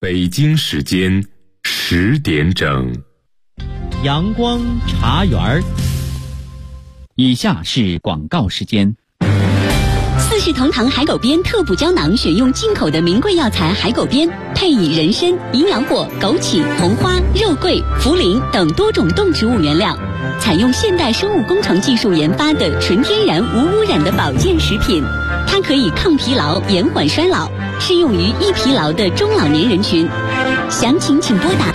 北京时间10点整， 阳光茶园儿。以下是广告时间。 四世同堂海狗鞭特补胶囊选用进口的名贵药材海狗鞭，配以人参、营养果、枸杞、红花、肉桂、茯苓等多种动植物原料，采用现代生物工程技术研发的纯天然无污染的保健食品。它可以抗疲劳、延缓衰老，适用于易疲劳的中老年人群。详情请拨打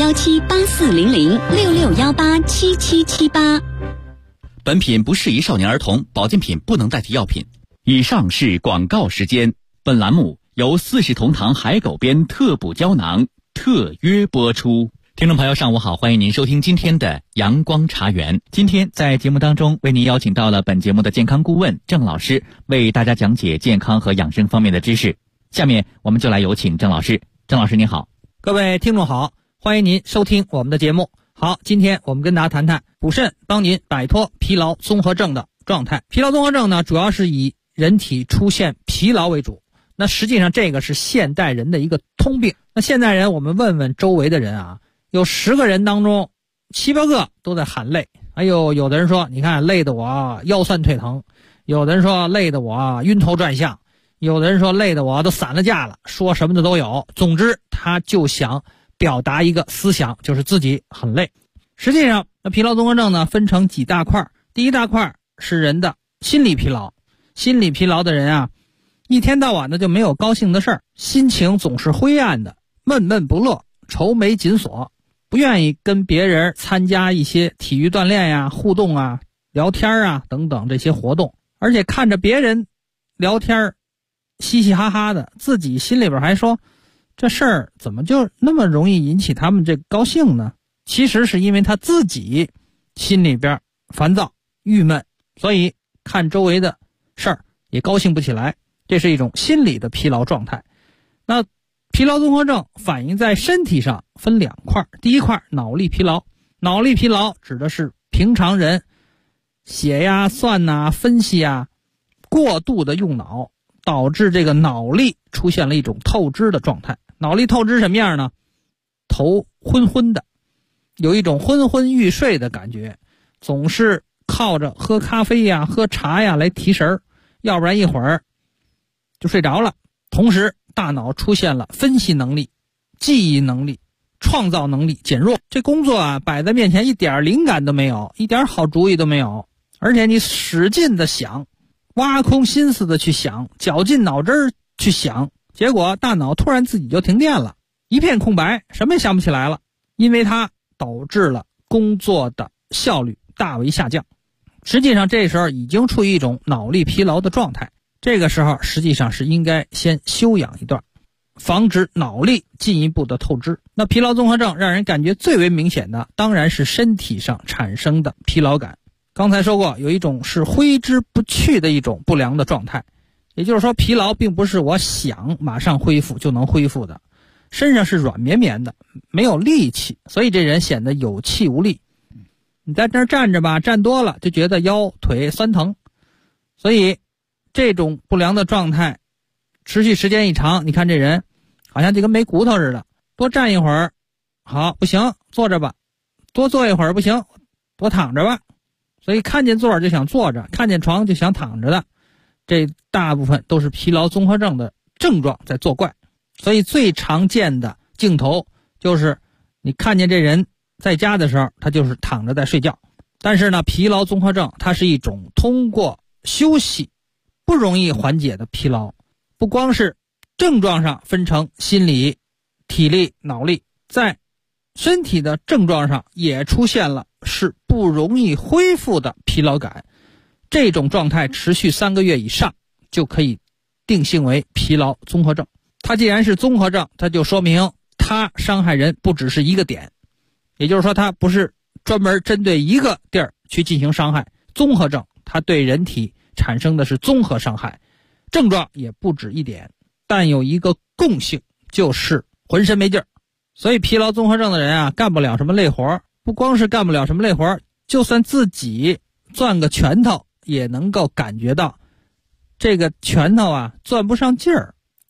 6617840066187778。 本品不适宜少年儿童，保健品不能代替药品。以上是广告时间。本栏目由四世同堂海狗鞭特补胶囊特约播出。听众朋友上午好，欢迎您收听今天的阳光茶园。今天在节目当中为您邀请到了本节目的健康顾问郑老师，为大家讲解健康和养生方面的知识。下面我们就来有请郑老师。郑老师您好。 各位听众好，欢迎您收听我们的节目。好，今天我们跟大家谈谈补肾帮您摆脱疲劳综合症的状态。疲劳综合症呢，主要是以人体出现疲劳为主，那实际上这个是现代人的一个通病。那现代人我们问问周围的人啊，有10个人当中7、8个都在喊累。哎呦，有的人说你看累得我腰酸腿疼，有的人说累得我晕头转向，有的人说累得我都散了架了，说什么的都有。总之他就想表达一个思想，就是自己很累。实际上那疲劳综合症呢分成几大块。第一大块是人的心理疲劳。心理疲劳的人啊，一天到晚的就没有高兴的事儿，心情总是灰暗的，闷闷不乐，愁眉紧锁，不愿意跟别人参加一些体育锻炼呀、互动啊、聊天啊等等这些活动，而且看着别人聊天嘻嘻哈哈的，自己心里边还说这事儿怎么就那么容易引起他们这高兴呢？其实是因为他自己心里边烦躁郁闷，所以看周围的事儿也高兴不起来，这是一种心理的疲劳状态。那疲劳综合症反映在身体上分2块。第一块脑力疲劳。脑力疲劳指的是平常人写呀、算啊、分析啊过度的用脑，导致这个脑力出现了一种透支的状态。脑力透支什么样呢？头昏昏的，有一种昏昏欲睡的感觉，总是靠着喝咖啡呀、喝茶呀来提神儿，要不然一会儿就睡着了。同时大脑出现了分析能力、记忆能力、创造能力减弱，这工作啊摆在面前一点灵感都没有，一点好主意都没有，而且你使劲的想，挖空心思的去想，绞尽脑汁去想，结果大脑突然自己就停电了，一片空白，什么也想不起来了，因为它导致了工作的效率大为下降。实际上这时候已经处于一种脑力疲劳的状态，这个时候实际上是应该先休养一段，防止脑力进一步的透支。那疲劳综合症让人感觉最为明显的当然是身体上产生的疲劳感。刚才说过，有一种是挥之不去的一种不良的状态，也就是说疲劳并不是我想马上恢复就能恢复的，身上是软绵绵的，没有力气，所以这人显得有气无力。你在这儿站着吧，站多了就觉得腰腿酸疼，所以这种不良的状态持续时间一长，你看这人好像就跟没骨头似的，多站一会儿好不行坐着吧，多坐一会儿不行多躺着吧，所以看见座儿就想坐着，看见床就想躺着的，这大部分都是疲劳综合症的症状在作怪。所以最常见的镜头就是你看见这人在家的时候他就是躺着在睡觉。但是呢，疲劳综合症它是一种通过休息不容易缓解的疲劳，不光是症状上分成心理、体力、脑力，在身体的症状上也出现了是不容易恢复的疲劳感。这种状态持续3个月以上就可以定性为疲劳综合症。它既然是综合症，它就说明它伤害人不只是一个点，也就是说它不是专门针对一个地儿去进行伤害。综合症它对人体产生的是综合伤害，症状也不止一点，但有一个共性，就是浑身没劲儿。所以疲劳综合症的人啊，干不了什么累活，不光是干不了什么累活，就算自己攥个拳头也能够感觉到这个拳头啊攥不上劲儿，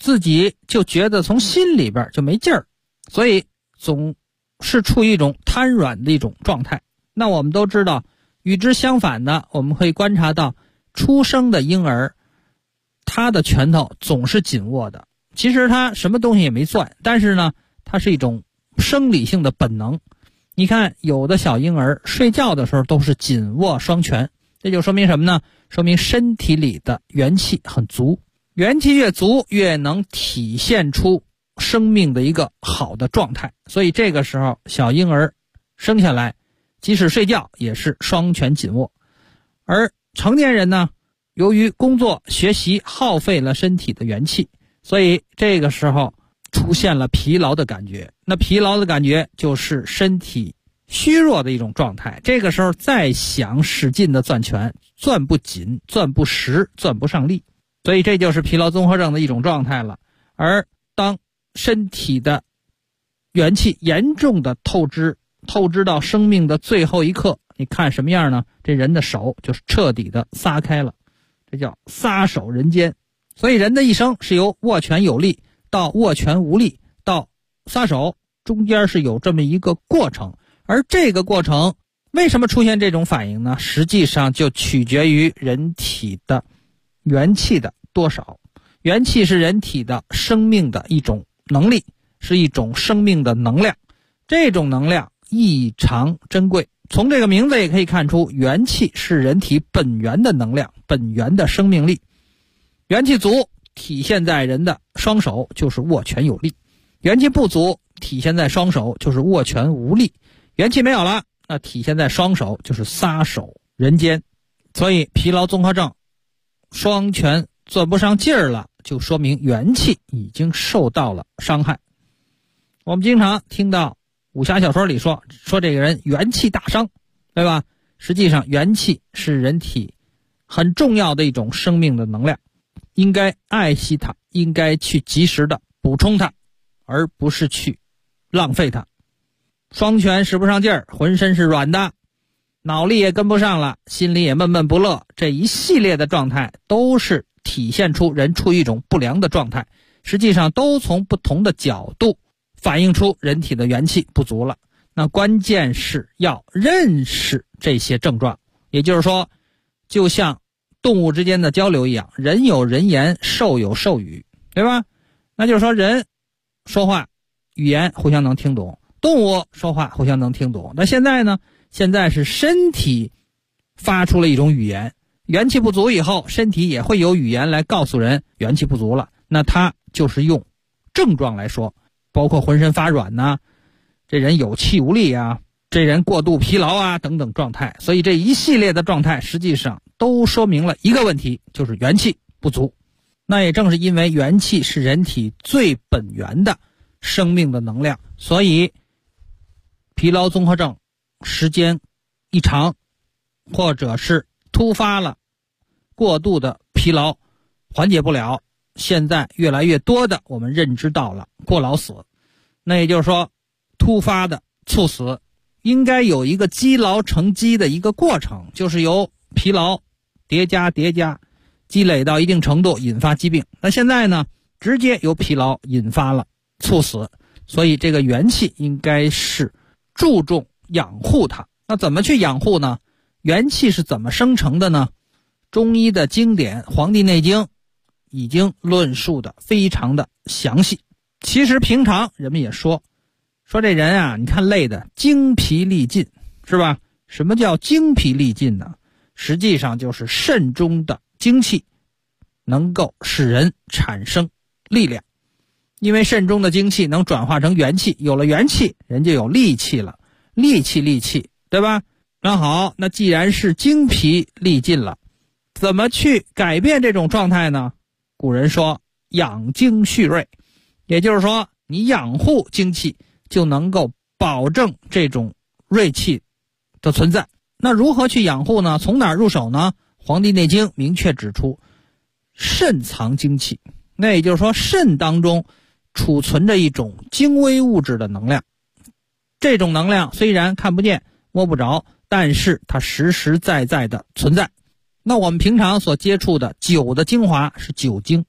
自己就觉得从心里边就没劲儿，所以总是处于一种瘫软的一种状态。那我们都知道，与之相反的，我们可以观察到出生的婴儿，他的拳头总是紧握的。其实他什么东西也没攥，但是呢，它是一种生理性的本能。你看有的小婴儿睡觉的时候都是紧握双拳，这就说明什么呢？说明身体里的元气很足，元气越足越能体现出生命的一个好的状态。所以这个时候小婴儿生下来即使睡觉也是双拳紧握。而成年人呢，由于工作学习耗费了身体的元气，所以这个时候出现了疲劳的感觉。那疲劳的感觉就是身体虚弱的一种状态。这个时候再想使劲的攥拳，攥不紧，攥不实，攥不上力，所以这就是疲劳综合症的一种状态了。而当身体的元气严重的透支到生命的最后一刻，你看什么样呢？这人的手就是彻底的撒开了，这叫撒手人间。所以人的一生是由握拳有力到握拳无力到撒手，中间是有这么一个过程。而这个过程为什么出现这种反应呢？实际上就取决于人体的元气的多少。元气是人体的生命的一种能力，是一种生命的能量，这种能量异常珍贵。从这个名字也可以看出，元气是人体本源的能量，本源的生命力。元气足体现在人的双手，就是握拳有力；元气不足体现在双手，就是握拳无力；元气没有了，那体现在双手就是撒手人间。所以疲劳综合症，双拳攥不上劲儿了，就说明元气已经受到了伤害。我们经常听到武侠小说里说这个人元气大伤，对吧？实际上元气是人体很重要的一种生命的能量，应该爱惜它，应该去及时的补充它，而不是去浪费它。双拳使不上劲儿，浑身是软的，脑力也跟不上了，心里也闷闷不乐，这一系列的状态都是体现出人处于一种不良的状态，实际上都从不同的角度反映出人体的元气不足了。那关键是要认识这些症状，也就是说，就像动物之间的交流一样，人有人言，兽有兽语，对吧？那就是说人说话语言互相能听懂，动物说话互相能听懂。那现在呢？现在是身体发出了一种语言，元气不足以后，身体也会有语言来告诉人元气不足了。那它就是用症状来说，包括浑身发软呐，这人有气无力啊，这人过度疲劳啊等等状态。所以这一系列的状态实际上都说明了一个问题，就是元气不足。那也正是因为元气是人体最本源的生命的能量，所以疲劳综合症时间一长，或者是突发了过度的疲劳缓解不了，现在越来越多的我们认知到了过劳死。那也就是说，突发的猝死应该有一个积劳成疾的一个过程，就是由疲劳叠加积累到一定程度引发疾病。那现在呢，直接由疲劳引发了猝死，所以这个元气应该是注重养护它。那怎么去养护呢？元气是怎么生成的呢？中医的经典《黄帝内经》已经论述的非常的详细。其实平常人们也说这人啊，你看累的精疲力尽，是吧？什么叫精疲力尽呢？实际上就是肾中的精气能够使人产生力量，因为肾中的精气能转化成元气，有了元气人就有力气了，力气，对吧？那好，那既然是精疲力尽了，怎么去改变这种状态呢？古人说养精蓄锐，也就是说你养护精气就能够保证这种锐气的存在。那如何去养护呢？从哪儿入手呢？《黄帝内经》明确指出，肾藏精气，那也就是说肾当中储存着一种精微物质的能量，这种能量虽然看不见摸不着，但是它实实在在的存在。那我们平常所接触的酒的精华是酒精，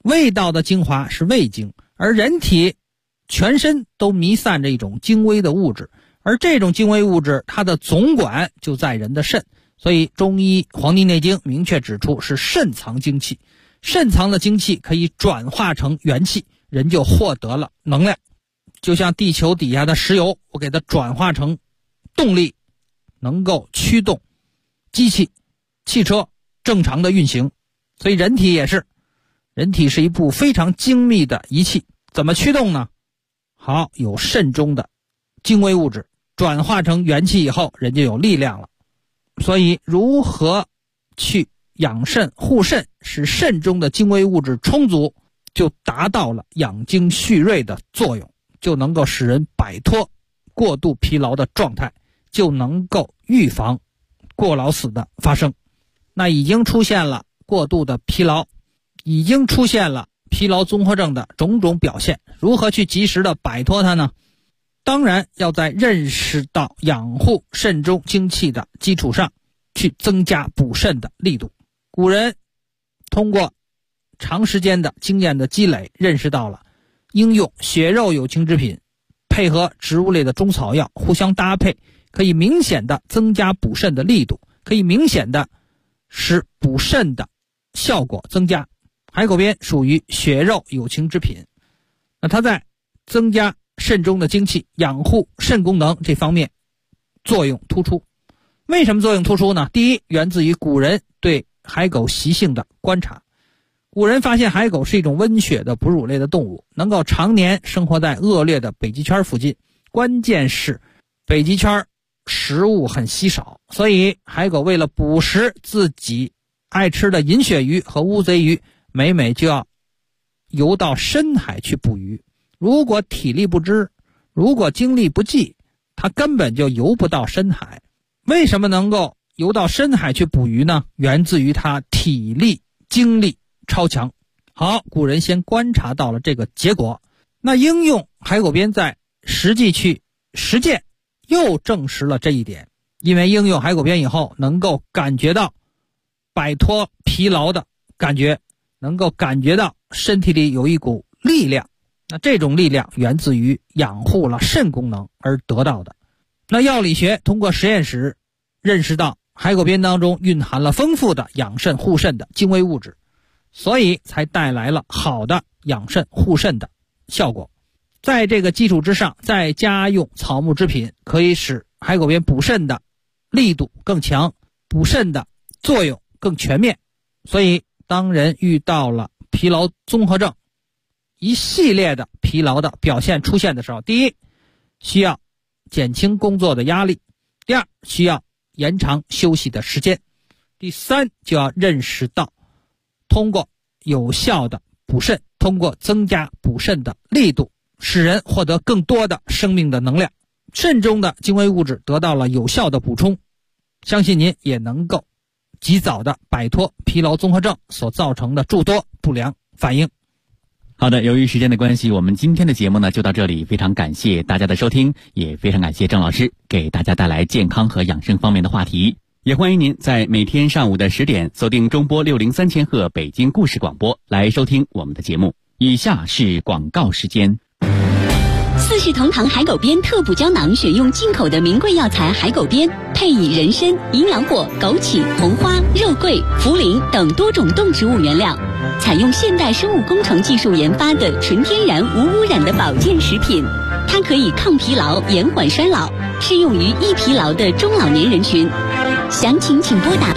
味道的精华是味精，而人体全身都弥散着一种精微的物质，而这种精微物质它的总管就在人的肾，所以中医《黄帝内经》明确指出是肾藏精气，肾藏的精气可以转化成元气，人就获得了能量。就像地球底下的石油，我给它转化成动力，能够驱动机器、汽车正常的运行。所以人体也是，人体是一部非常精密的仪器，怎么驱动呢？好，有肾中的精微物质转化成元气以后，人就有力量了。所以如何去养肾护肾，使肾中的精微物质充足，就达到了养精蓄锐的作用，就能够使人摆脱过度疲劳的状态，就能够预防过劳死的发生。那已经出现了过度的疲劳，已经出现了疲劳综合症的种种表现，如何去及时的摆脱它呢？当然要在认识到养护肾中精气的基础上，去增加补肾的力度。古人通过长时间的经验的积累，认识到了应用血肉有情之品配合植物类的中草药互相搭配，可以明显的增加补肾的力度，可以明显的使补肾的效果增加。海口边属于血肉有情之品，那它在增加肾中的精气、养护肾功能这方面作用突出。为什么作用突出呢？第一，源自于古人对海狗习性的观察。古人发现海狗是一种温血的哺乳类的动物，能够常年生活在恶劣的北极圈附近，关键是北极圈食物很稀少，所以海狗为了捕食自己爱吃的银鳕鱼和乌贼鱼，每每就要游到深海去捕鱼。如果体力不支，如果精力不济，它根本就游不到深海。为什么能够游到深海去捕鱼呢？源自于它体力精力超强。好，古人先观察到了这个结果，那应用海狗鞭在实际去实践，又证实了这一点。因为应用海狗鞭以后，能够感觉到摆脱疲劳的感觉，能够感觉到身体里有一股力量，那这种力量源自于养护了肾功能而得到的。那药理学通过实验室认识到海狗鞭当中蕴含了丰富的养肾护肾的精微物质，所以才带来了好的养肾护肾的效果。在这个基础之上，再加用草木之品，可以使海狗鞭补肾的力度更强，补肾的作用更全面。所以当人遇到了疲劳综合症一系列的疲劳的表现出现的时候，第一，需要减轻工作的压力；第二，需要延长休息的时间；第三，就要认识到通过有效的补肾，通过增加补肾的力度，使人获得更多的生命的能量，肾中的精微物质得到了有效的补充，相信您也能够及早的摆脱疲劳综合症所造成的诸多不良反应。 好的，由于时间的关系，我们今天的节目呢就到这里，非常感谢大家的收听，也非常感谢郑老师给大家带来健康和养生方面的话题。也欢迎您在每天上午的10点锁定中波603千赫北京故事广播来收听我们的节目。以下是广告时间。 四世同堂海狗鞭特补胶囊选用进口的名贵药材海狗鞭，配以人参、银杨果、枸杞、红花、肉桂、茯苓等多种动植物原料，采用现代生物工程技术研发的纯天然无污染的保健食品。它可以抗疲劳、延缓衰老，适用于易疲劳的中老年人群。详情请拨打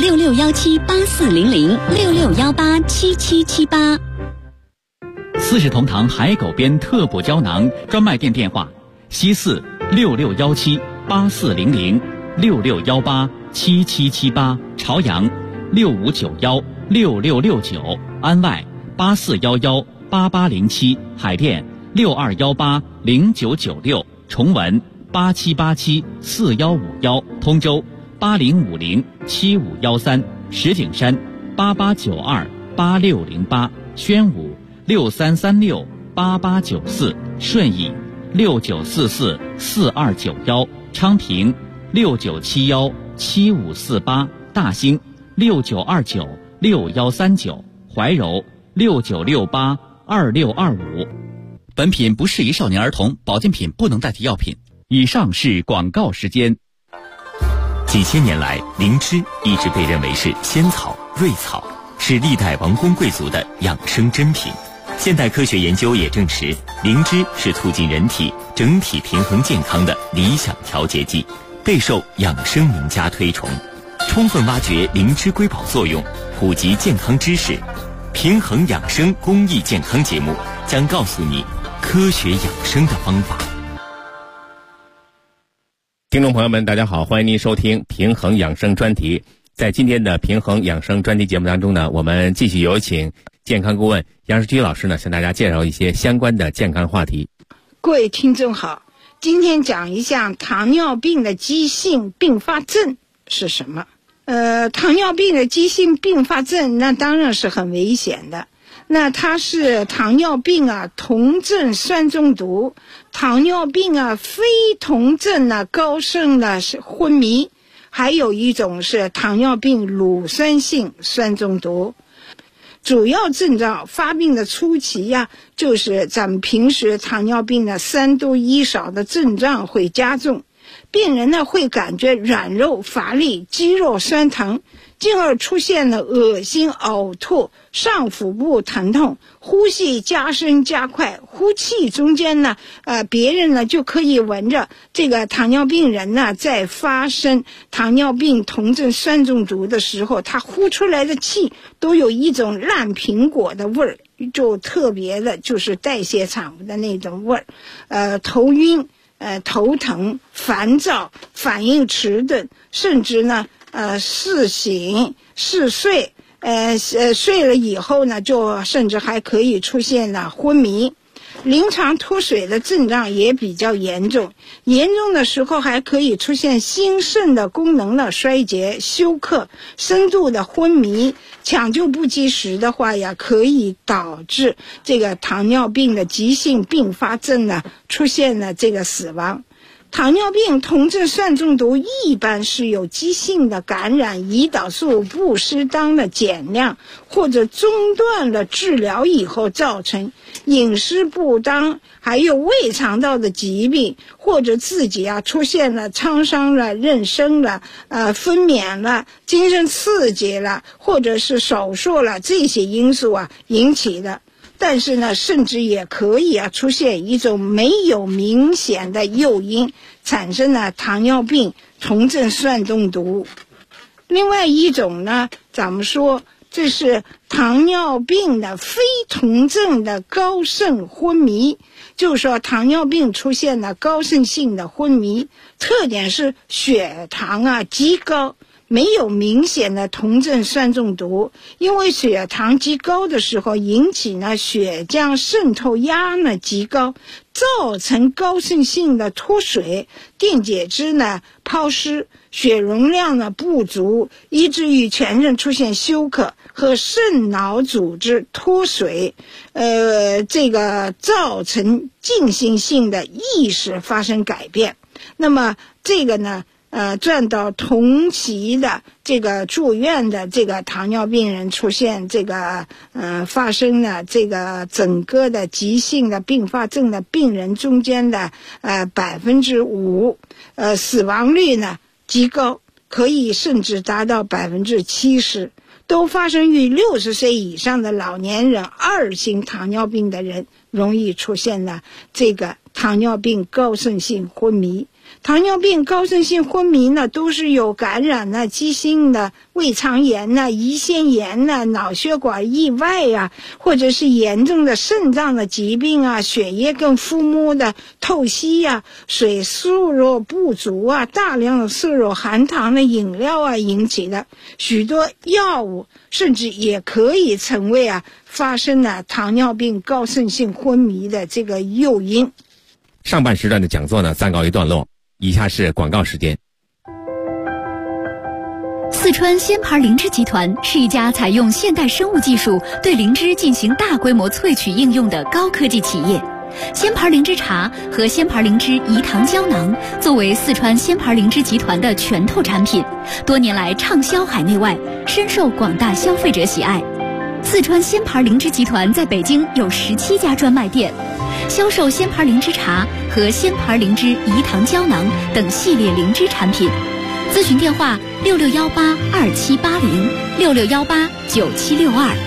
66178400 66187778。 四世同堂海狗鞭特补胶囊专卖店电话：西4 66178400 66187778，朝阳6591 6669，安外8411 8807，海淀6218 0996，重文8787 4151，通州8050 7513，石景山8892 8608，宣武6336 8894，顺义6944 4291，昌平6971 7548，大兴6929 6139，怀柔 69682625。本品不适宜少年儿童，保健品不能代替药品。以上是广告时间。 几千年来，灵芝一直被认为是仙草、瑞草，是历代王公贵族的养生珍品。现代科学研究也证实，灵芝是促进人体整体平衡健康的理想调节剂，备受养生名家推崇。充分挖掘灵芝瑰宝作用，普及健康知识，平衡养生公益健康节目将告诉你科学养生的方法。 听众朋友们，大家好，欢迎您收听平衡养生专题。在今天的平衡养生专题节目当中呢，我们继续有请健康顾问杨世军老师呢，向大家介绍一些相关的健康话题。 各位听众好，今天讲一下糖尿病的急性并发症是什么。糖尿病的急性并发症那当然是很危险的。那它是糖尿病酮症酸中毒，糖尿病非酮症高渗昏迷，还有一种是糖尿病乳酸性酸中毒。主要症状发病的初期就是咱们平时糖尿病的3多1少的症状会加重，病人会感觉软弱乏力，肌肉酸疼，进而出现了恶心、呕吐、上腹部疼痛，呼吸加深加快，呼气中间别人就可以闻着这个糖尿病人在发生糖尿病酮症酸中毒的时候，他呼出来的气都有一种烂苹果的味儿，就特别的就是代谢产物的那种味儿，头晕、头疼、烦躁、反应迟钝，甚至嗜醒、嗜睡，睡了以后就甚至还可以出现了昏迷。临床脱水的症状也比较严重，严重的时候还可以出现心肾的功能的衰竭、休克、深度的昏迷，抢救不及时的话可以导致这个糖尿病的急性并发症出现了这个死亡。糖尿病酮症酸中毒一般是有急性的感染，胰岛素不适当的减量或者中断了治疗以后造成，饮食不当，还有胃肠道的疾病，或者自己出现了创伤了、妊娠了、分娩了、精神刺激了，或者是手术了，这些因素引起的。但是甚至也可以出现一种没有明显的诱因，产生了糖尿病酮症酸中毒。另外一种咱们说这是糖尿病的非酮症的高渗昏迷，就是说糖尿病出现了高渗性的昏迷，特点是血糖极高，没有明显的酮症酸中毒，因为血糖极高的时候引起血浆渗透压极高，造成高渗性的脱水，电解质抛失，血容量不足，以至于全身出现休克和肾脑组织脱水，这个造成进行性的意识发生改变。那么这个占到同期的这个住院的这个糖尿病人出现这个发生了这个整个的急性的并发症的病人中间的5%，死亡率极高，可以甚至达到70%，都发生于60岁以上的老年人，2型糖尿病的人容易出现了这个糖尿病高渗性昏迷。糖尿病高渗性昏迷都是有感染急性的胃肠炎胰腺炎脑血管意外或者是严重的肾脏的疾病血液跟腹膜的透析水摄入不足大量的摄入含糖的饮料引起的。许多药物甚至也可以成为发生了糖尿病高渗性昏迷的这个诱因。 上半时段的讲座暂告一段落，以下是广告时间。 四川仙牌灵芝集团是一家采用现代生物技术对灵芝进行大规模萃取应用的高科技企业。仙牌灵芝茶和仙牌灵芝饴糖胶囊作为四川仙牌灵芝集团的拳头产品，多年来畅销海内外，深受广大消费者喜爱。 四川鲜牌灵芝集团在北京有17家专卖店，销售鲜牌灵芝茶和鲜牌灵芝饴糖胶囊等系列灵芝产品。咨询电话6618278066189762。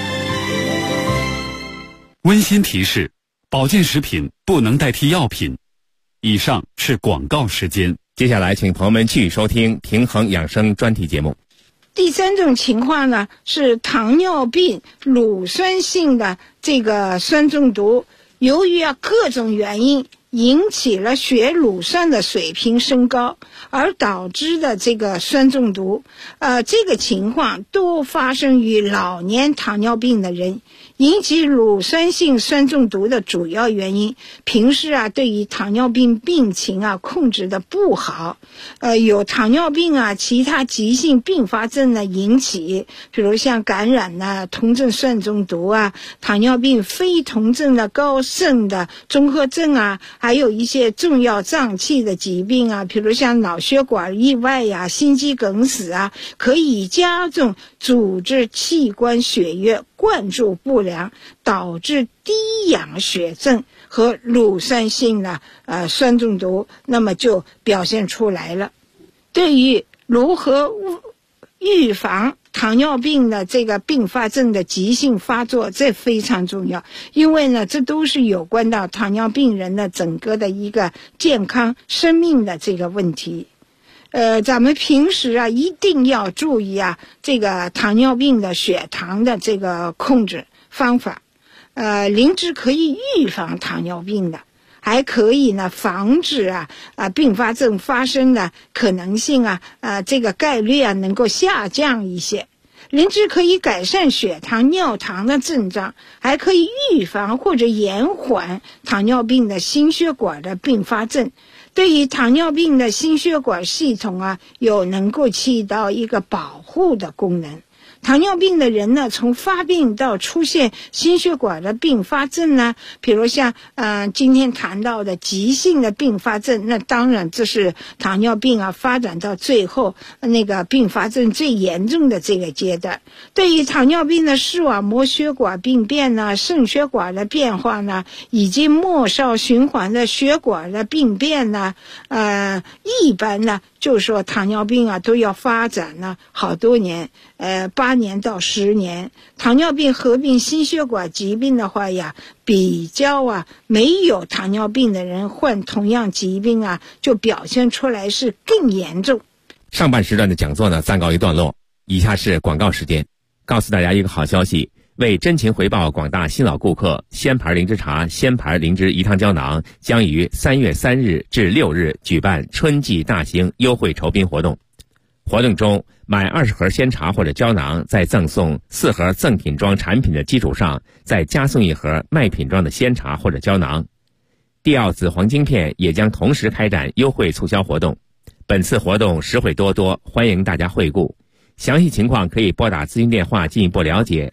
温馨提示：保健食品不能代替药品。以上是广告时间。 接下来，请朋友们继续收听平衡养生专题节目。 第三种情况呢，是糖尿病乳酸性的这个酸中毒，由于各种原因引起了血乳酸的水平升高，而导致的这个酸中毒。这个情况多发生于老年糖尿病的人。引起乳酸性酸中毒的主要原因，平时对于糖尿病病情控制的不好，有糖尿病其他急性并发症呢引起，比如像感染酮症酸中毒糖尿病非酮症的高渗的综合症还有一些重要脏器的疾病比如像脑血管意外心肌梗死可以加重组织器官血液灌注不良，导致低氧血症和乳酸性的酸中毒，那么就表现出来了。对于如何预防糖尿病的这个并发症的急性发作，这非常重要，因为呢，这都是有关到糖尿病人的整个的一个健康生命的这个问题。咱们平时一定要注意这个糖尿病的血糖的这个控制方法。灵芝可以预防糖尿病的，还可以呢防止并发症发生的可能性这个概率能够下降一些。灵芝可以改善血糖、尿糖的症状，还可以预防或者延缓糖尿病的心血管的并发症。对于糖尿病的心血管系统有能够起到一个保护的功能。糖尿病的人呢，从发病到出现心血管的并发症呢，比如像今天谈到的急性的并发症，那当然这是糖尿病发展到最后那个并发症最严重的这个阶段。对于糖尿病的视网膜血管病变呢、肾血管的变化呢，以及末梢循环的血管的病变呢，一般呢就是说糖尿病都要发展呢好多年，8年到10年。糖尿病合并心血管疾病的话比较没有糖尿病的人患同样疾病就表现出来是更严重。 上半时段的讲座呢暂告一段落，以下是广告时间。告诉大家一个好消息，为真情回报广大新老顾客，鲜牌灵芝茶、鲜牌灵芝饴糖胶囊将于3月3日至6日举办春季大型优惠酬宾活动。活动中，买20盒鲜茶或者胶囊，在赠送4盒赠品装产品的基础上，再加送1盒卖品装的鲜茶或者胶囊。帝奥紫黄晶片也将同时开展优惠促销活动。本次活动实惠多多，欢迎大家惠顾。详细情况可以拨打咨询电话进一步了解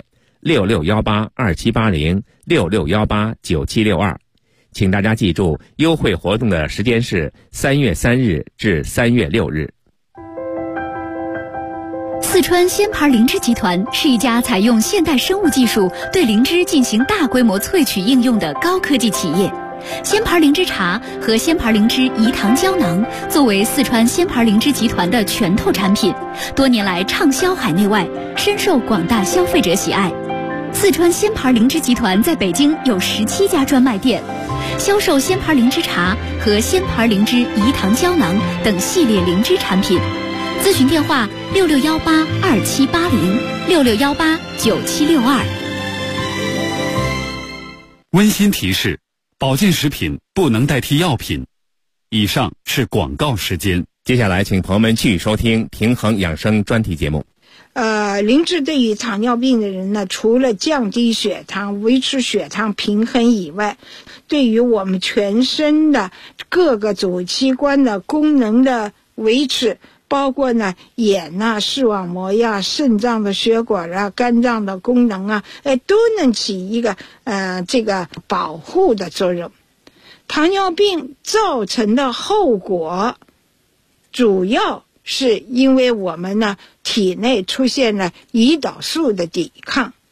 ，66182780，66189762。请大家记住，优惠活动的时间是3月3日至3月6日。 四川鲜牌灵芝集团是一家采用现代生物技术对灵芝进行大规模萃取应用的高科技企业。鲜牌灵芝茶和鲜牌灵芝饴糖胶囊作为四川鲜牌灵芝集团的拳头产品，多年来畅销海内外，深受广大消费者喜爱。四川鲜牌灵芝集团在北京有17家专卖店，销售鲜牌灵芝茶和鲜牌灵芝饴糖胶囊等系列灵芝产品。咨询电话66182780，66189762。 温馨提示：保健食品不能代替药品。以上是广告时间。 接下来，请朋友们继续收听平衡养生专题节目。 灵芝对于糖尿病的人呢，除了降低血糖、维持血糖平衡以外，对于我们全身的各个主器官的功能的维持，包括呢眼视网膜肾脏的血管肝脏的功能都能起一个这个保护的作用。糖尿病造成的后果，主要是因为我们呢体内出现了胰岛素的抵抗。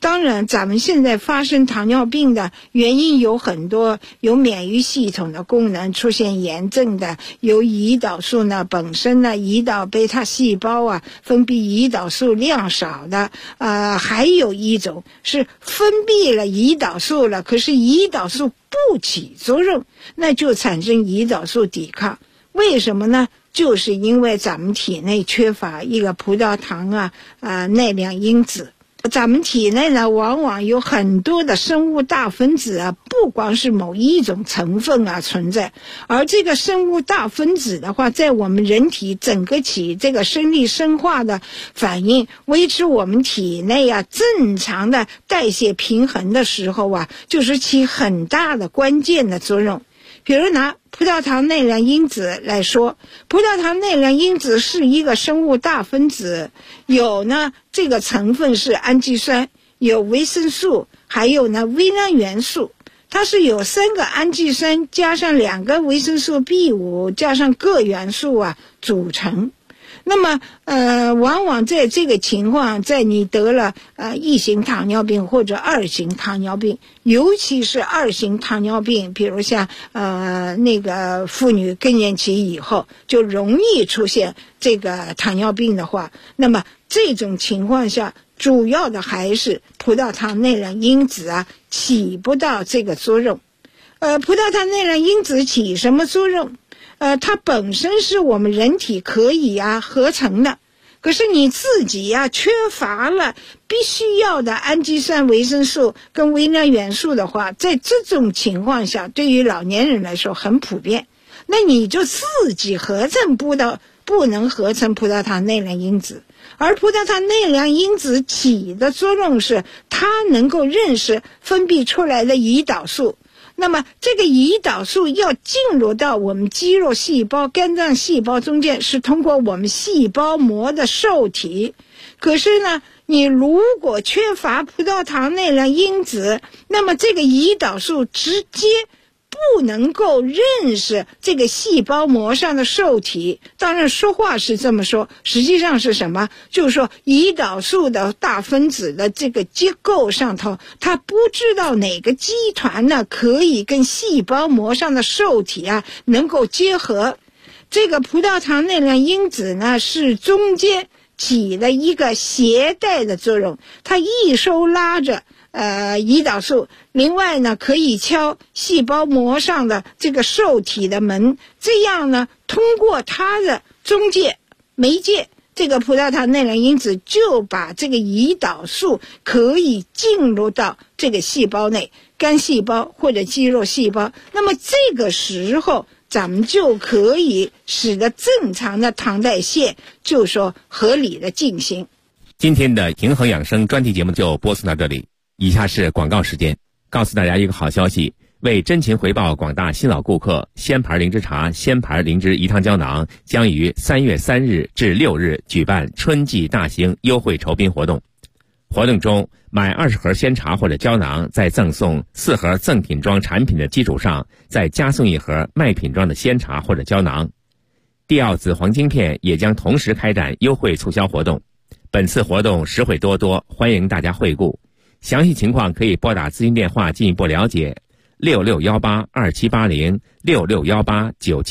当然咱们现在发生糖尿病的原因有很多，有免疫系统的功能出现炎症的，有胰岛素呢本身呢胰岛贝塔细胞分泌胰岛素量少的，还有一种是分泌了胰岛素了，可是胰岛素不起作用，那就产生胰岛素抵抗。为什么呢？就是因为咱们体内缺乏一个葡萄糖耐量因子。咱们体内呢往往有很多的生物大分子不光是某一种成分存在，而这个生物大分子的话，在我们人体整个起这个生理生化的反应，维持我们体内正常的代谢平衡的时候就是起很大的关键的作用。比如拿葡萄糖耐量因子来说，葡萄糖耐量因子是一个生物大分子，有呢这个成分是氨基酸，有维生素，还有呢微量元素。它是有3个氨基酸加上2个维生素 B5 加上铬元素组成。那么往往在这个情况，在你得了1型糖尿病或者2型糖尿病，尤其是2型糖尿病，比如像那个妇女更年期以后就容易出现这个糖尿病的话，那么这种情况下主要的还是葡萄糖耐量因子起不到这个作用。葡萄糖耐量因子起什么作用？它本身是我们人体可以合成的，可是你自己缺乏了必须要的氨基酸、维生素跟微量元素的话，在这种情况下对于老年人来说很普遍，那你就自己合成不能合成葡萄糖耐量因子。而葡萄糖耐量因子起的作用是它能够认识分泌出来的胰岛素，那么这个胰岛素要进入到我们肌肉细胞、肝脏细胞中间，是通过我们细胞膜的受体。可是呢，你如果缺乏葡萄糖耐量因子，那么这个胰岛素直接不能够认识这个细胞膜上的受体。当然说话是这么说，实际上是什么？就是说胰岛素的大分子的这个结构上头，它不知道哪个基团呢可以跟细胞膜上的受体能够结合。这个葡萄糖耐量因子呢是中间起了一个携带的作用，它一手拉着胰岛素，另外呢可以敲细胞膜上的这个受体的门，这样呢通过它的中介媒介，这个葡萄糖耐量因子就把这个胰岛素可以进入到这个细胞内，肝细胞或者肌肉细胞。那么这个时候咱们就可以使得正常的糖代谢就说合理的进行。 今天的平衡养生专题节目就播送到这里，以下是广告时间。告诉大家一个好消息，为真情回报广大新老顾客，仙牌灵芝茶、仙牌灵芝胰糖胶囊将于3月3日至6日举办春季大型优惠酬宾活动。活动中，买20盒鲜茶或者胶囊，在赠送4盒赠品装产品的基础上，再加送1盒卖品装的鲜茶或者胶囊。帝奥紫黄晶片也将同时开展优惠促销活动。本次活动实惠多多，欢迎大家惠顾。详细情况可以拨打咨询电话进一步了解，66182780，661897。